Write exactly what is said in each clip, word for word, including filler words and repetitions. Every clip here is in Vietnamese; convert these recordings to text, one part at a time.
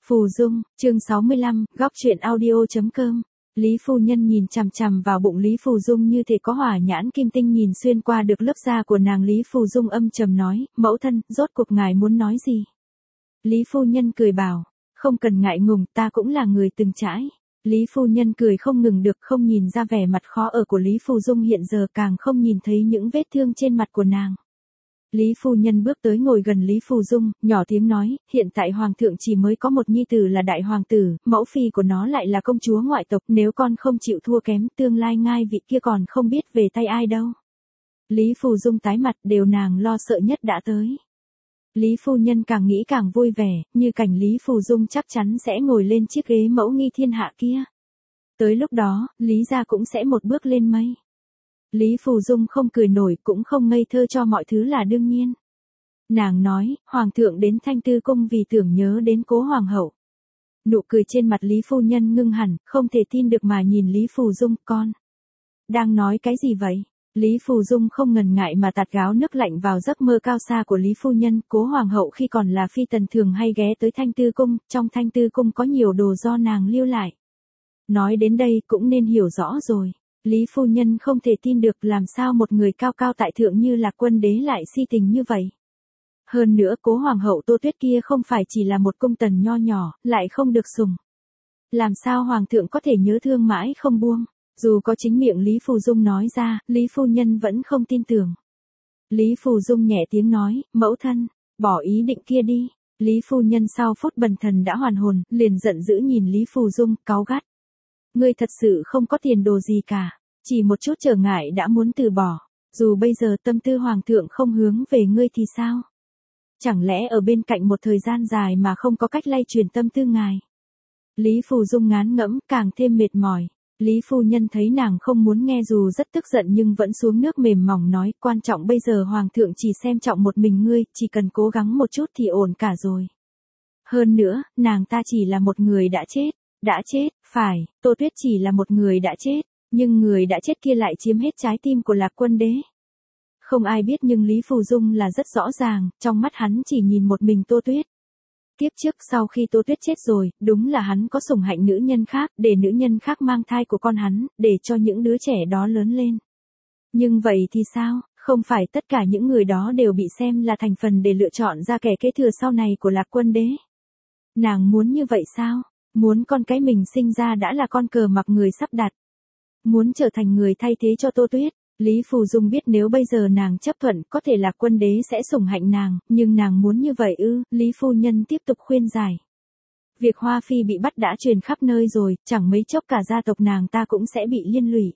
Phù Dung, chương sáu mươi lăm, góc truyện audio.com. Lý phu nhân nhìn chằm chằm vào bụng Lý Phù Dung như thể có hỏa nhãn kim tinh nhìn xuyên qua được lớp da của nàng. Lý Phù Dung âm trầm nói, mẫu thân, rốt cuộc ngài muốn nói gì? Lý phu nhân cười bảo, không cần ngại ngùng, ta cũng là người từng trải. Lý phu nhân cười không ngừng được, không nhìn ra vẻ mặt khó ở của Lý Phù Dung hiện giờ, càng không nhìn thấy những vết thương trên mặt của nàng. Lý phu nhân bước tới ngồi gần Lý Phù Dung, nhỏ tiếng nói, hiện tại hoàng thượng chỉ mới có một nhi tử là đại hoàng tử, mẫu phi của nó lại là công chúa ngoại tộc, nếu con không chịu thua kém, tương lai ngai vị kia còn không biết về tay ai đâu. Lý Phù Dung tái mặt, đều nàng lo sợ nhất đã tới. Lý phu nhân càng nghĩ càng vui vẻ, như cảnh Lý Phù Dung chắc chắn sẽ ngồi lên chiếc ghế mẫu nghi thiên hạ kia. Tới lúc đó, Lý gia cũng sẽ một bước lên mây. Lý Phù Dung không cười nổi, cũng không ngây thơ, cho mọi thứ là đương nhiên. Nàng nói, hoàng thượng đến Thanh Tư Cung vì tưởng nhớ đến cố hoàng hậu. Nụ cười trên mặt Lý phu nhân ngưng hẳn, không thể tin được mà nhìn Lý Phù Dung, con đang nói cái gì vậy? Lý Phù Dung không ngần ngại mà tạt gáo nước lạnh vào giấc mơ cao xa của Lý phu nhân. Cố hoàng hậu khi còn là phi tần thường hay ghé tới Thanh Tư Cung, trong Thanh Tư Cung có nhiều đồ do nàng lưu lại. Nói đến đây cũng nên hiểu rõ rồi. Lý phu nhân không thể tin được, làm sao một người cao cao tại thượng như Lạc Quân đế lại si tình như vậy. Hơn nữa cố hoàng hậu Tô Tuyết kia không phải chỉ là một cung tần nho nhỏ, lại không được sủng. Làm sao hoàng thượng có thể nhớ thương mãi không buông? Dù có chính miệng Lý Phù Dung nói ra, Lý phu nhân vẫn không tin tưởng. Lý Phù Dung nhẹ tiếng nói, mẫu thân, bỏ ý định kia đi. Lý phu nhân sau phút bần thần đã hoàn hồn, liền giận dữ nhìn Lý Phù Dung, cáu gắt. Ngươi thật sự không có tiền đồ gì cả, chỉ một chút trở ngại đã muốn từ bỏ, dù bây giờ tâm tư hoàng thượng không hướng về ngươi thì sao? Chẳng lẽ ở bên cạnh một thời gian dài mà không có cách lay truyền tâm tư ngài? Lý Phù Dung ngán ngẫm, càng thêm mệt mỏi. Lý phu nhân thấy nàng không muốn nghe dù rất tức giận nhưng vẫn xuống nước mềm mỏng nói, quan trọng bây giờ hoàng thượng chỉ xem trọng một mình ngươi, chỉ cần cố gắng một chút thì ổn cả rồi. Hơn nữa, nàng ta chỉ là một người đã chết. Đã chết, phải, Tô Tuyết chỉ là một người đã chết, nhưng người đã chết kia lại chiếm hết trái tim của Lạc Quân đế. Không ai biết nhưng Lý Phù Dung là rất rõ ràng, trong mắt hắn chỉ nhìn một mình Tô Tuyết. Kiếp trước sau khi Tô Tuyết chết rồi, đúng là hắn có sủng hạnh nữ nhân khác, để nữ nhân khác mang thai của con hắn, để cho những đứa trẻ đó lớn lên. Nhưng vậy thì sao, không phải tất cả những người đó đều bị xem là thành phần để lựa chọn ra kẻ kế thừa sau này của Lạc Quân đế. Nàng muốn như vậy sao? Muốn con cái mình sinh ra đã là con cờ mặc người sắp đặt. Muốn trở thành người thay thế cho Tô Tuyết. Lý Phù Dung biết nếu bây giờ nàng chấp thuận có thể Lạc Quân đế sẽ sủng hạnh nàng, nhưng nàng muốn như vậy ư? Lý phu nhân tiếp tục khuyên giải. Việc Hoa Phi bị bắt đã truyền khắp nơi rồi, chẳng mấy chốc cả gia tộc nàng ta cũng sẽ bị liên lụy.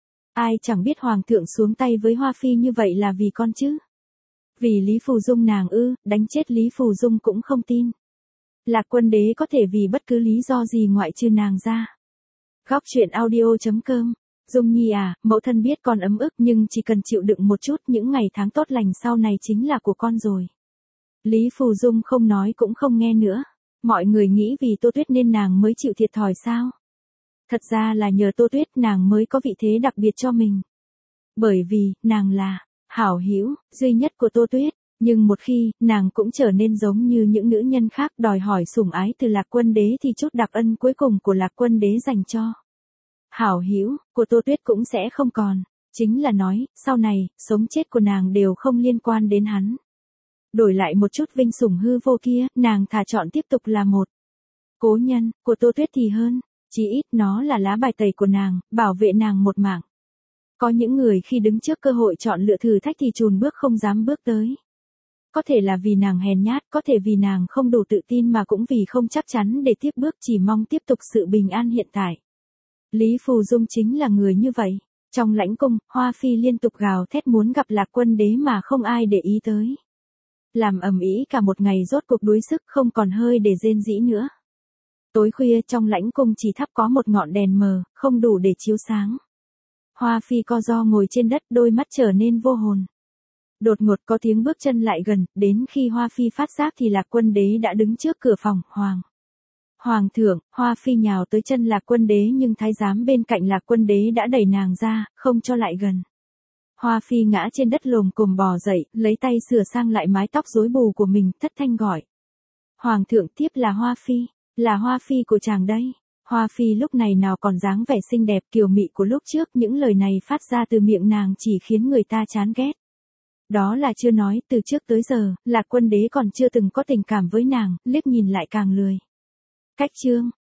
Ai chẳng biết hoàng thượng xuống tay với Hoa Phi như vậy là vì con chứ? Vì Lý Phù Dung nàng ư? Đánh chết Lý Phù Dung cũng không tin. Lạc Quân đế có thể vì bất cứ lý do gì ngoại trừ nàng ra. Góc truyện audio.com. Dung Nhi à, mẫu thân biết con ấm ức nhưng chỉ cần chịu đựng một chút, những ngày tháng tốt lành sau này chính là của con rồi. Lý Phù Dung không nói cũng không nghe nữa. Mọi người nghĩ vì Tô Tuyết nên nàng mới chịu thiệt thòi sao? Thật ra là nhờ Tô Tuyết nàng mới có vị thế đặc biệt cho mình. Bởi vì, nàng là hảo hữu duy nhất của Tô Tuyết. Nhưng một khi, nàng cũng trở nên giống như những nữ nhân khác đòi hỏi sủng ái từ Lạc Quân đế thì chút đặc ân cuối cùng của Lạc Quân đế dành cho hảo hữu của Tô Tuyết cũng sẽ không còn. Chính là nói, sau này, sống chết của nàng đều không liên quan đến hắn. Đổi lại một chút vinh sủng hư vô kia, nàng thà chọn tiếp tục là một cố nhân của Tô Tuyết thì hơn. Chỉ ít nó là lá bài tẩy của nàng, bảo vệ nàng một mạng. Có những người khi đứng trước cơ hội chọn lựa thử thách thì chùn bước không dám bước tới. Có thể là vì nàng hèn nhát, có thể vì nàng không đủ tự tin mà cũng vì không chắc chắn để tiếp bước, chỉ mong tiếp tục sự bình an hiện tại. Lý Phù Dung chính là người như vậy. Trong lãnh cung, Hoa Phi liên tục gào thét muốn gặp Lạc Quân đế mà không ai để ý tới. Làm ầm ĩ cả một ngày rốt cuộc đuối sức không còn hơi để rên rỉ nữa. Tối khuya trong lãnh cung chỉ thắp có một ngọn đèn mờ, không đủ để chiếu sáng. Hoa Phi co ro ngồi trên đất, đôi mắt trở nên vô hồn. Đột ngột có tiếng bước chân lại gần, đến khi Hoa Phi phát giác thì Lạc Quân đế đã đứng trước cửa phòng. Hoàng Hoàng thượng, Hoa Phi nhào tới chân Lạc Quân đế nhưng thái giám bên cạnh Lạc Quân đế đã đẩy nàng ra, không cho lại gần. Hoa Phi ngã trên đất lồm cồm bò dậy, lấy tay sửa sang lại mái tóc rối bù của mình, thất thanh gọi. Hoàng thượng, tiếp là Hoa Phi. Là Hoa Phi của chàng đây. Hoa Phi lúc này nào còn dáng vẻ xinh đẹp kiều mị của lúc trước, những lời này phát ra từ miệng nàng chỉ khiến người ta chán ghét. Đó là chưa nói, từ trước tới giờ, Lạc Quân Đế còn chưa từng có tình cảm với nàng, liếc nhìn lại càng lười. Cách chương